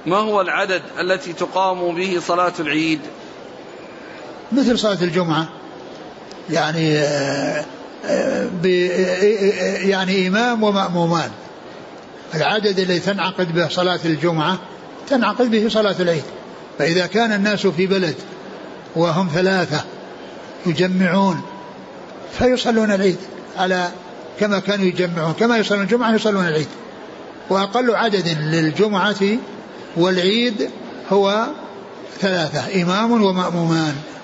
ما هو العدد التي تقام به صلاة العيد؟ مثل صلاة الجمعة، يعني يعني إمام ومأمومان. العدد الذي تنعقد به صلاة الجمعة تنعقد به صلاة العيد. فإذا كان الناس في بلد وهم 3 يجمعون فيصلون العيد على كما كانوا يجمعون، كما يصلون الجمعة يصلون العيد. وأقل عدد للجمعة والعيد هو 3 إمام ومأمومان.